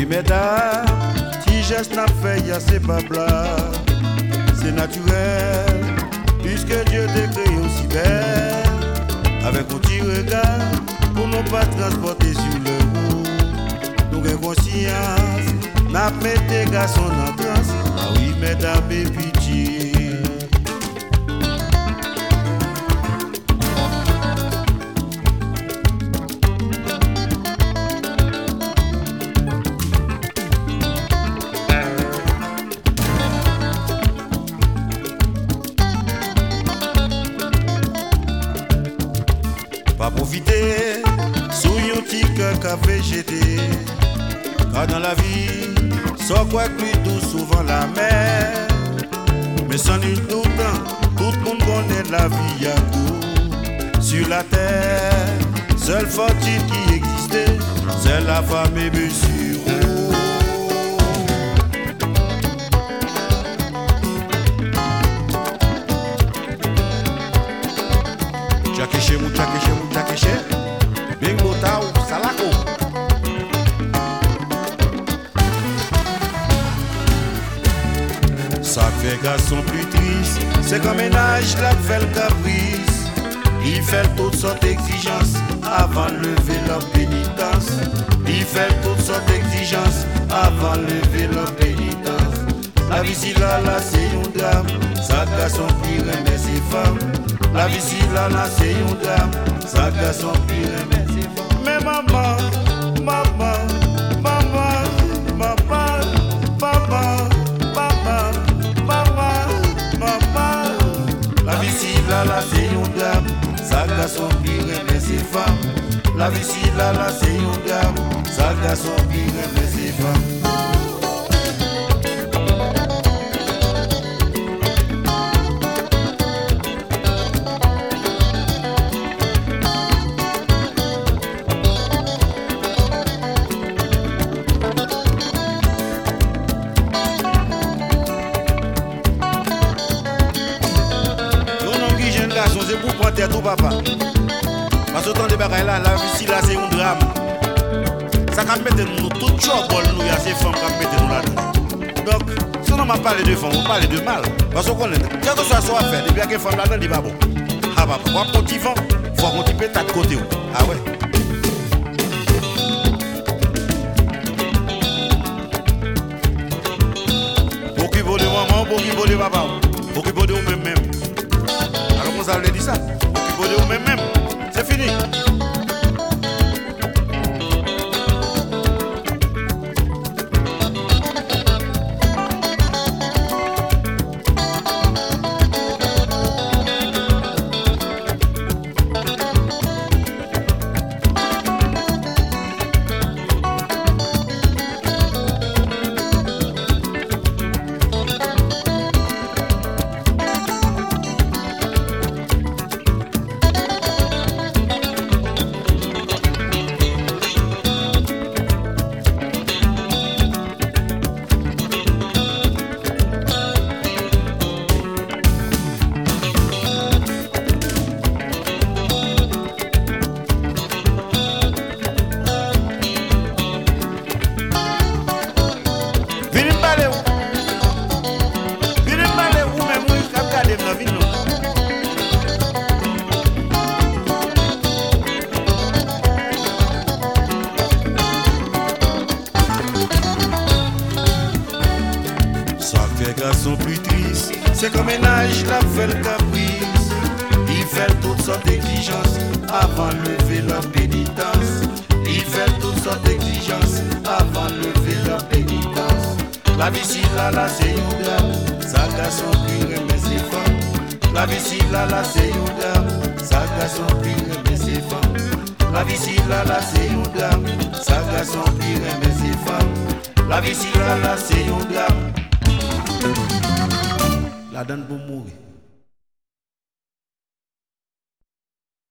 mesdames, si geste n'a fait, c'est pas blague. C'est naturel, puisque Dieu t'a créé aussi belle. Avec un petit regard, pour ne pas transporter sur le roue. Nous avons conscience, n'a pas des garçons en transe. Ah oui, mesdames et pitié. Pas profiter, sous un petit cœur qu'a végété. Car dans la vie, sans quoi plus doux souvent la mer. Mais sans nul doute, tout le monde connaît la vie à coup. Sur la terre, seule fortune qui existait, c'est la femme et monsieur. Tchakéché, bingo tao, salako. Ça fait garçon plus triste, c'est comme ménage la fait le caprice. Il fait toutes sortes d'exigences avant de lever leur pénitence. Il fait toutes sortes d'exigences avant de lever leur pénitence. La vie si là, c'est un drame, ça garçon pire mais c'est femme. La vie si là, c'est un drame, ça garçon pire mais c'est femme. Mais maman, maman, maman, maman, maman, maman, maman, maman. La vie si là, c'est un drame, ça garçon pire mais c'est femme. La vie si là, c'est un drame, ça garçon pire mais c'est femme. C'est pour prendre tête au papa. Parce que tant de bagailles là, la vie si là c'est un drame. Ça quand mettre nous tout chobol nous y a ces femmes qui mettent nous là-dedans. Donc, si on m'a parlé de femmes, on parle de mal. Parce qu'on connaît, quel que soit son affaire, depuis qu'il y a une femme là-dedans, il dit pas bon. Ah bah, pour un petit vent, il faut qu'on t'y pète à côté. Ah ouais. Pour qui vaut de maman, pour qui vaut de papa, pour qui vaut de vous-même. Alors on s'est dit ça, pour qui vaut de vous-même, c'est fini. Garçon plus triste, c'est comme un âge la fait le caprice. Il fait toutes sortes d'exigences avant de lever leur pénitence. Il fait toutes sortes d'exigences avant de lever leur pénitence. La vie si là c'est un drame, ça garçon pire mais c'est femme. La vie si là c'est un drame, ça garçon pire mais c'est femme. La vie si là c'est un drame, ça garçon pire mais c'est femme. La vie si là c'est un drame. La donne pour mourir.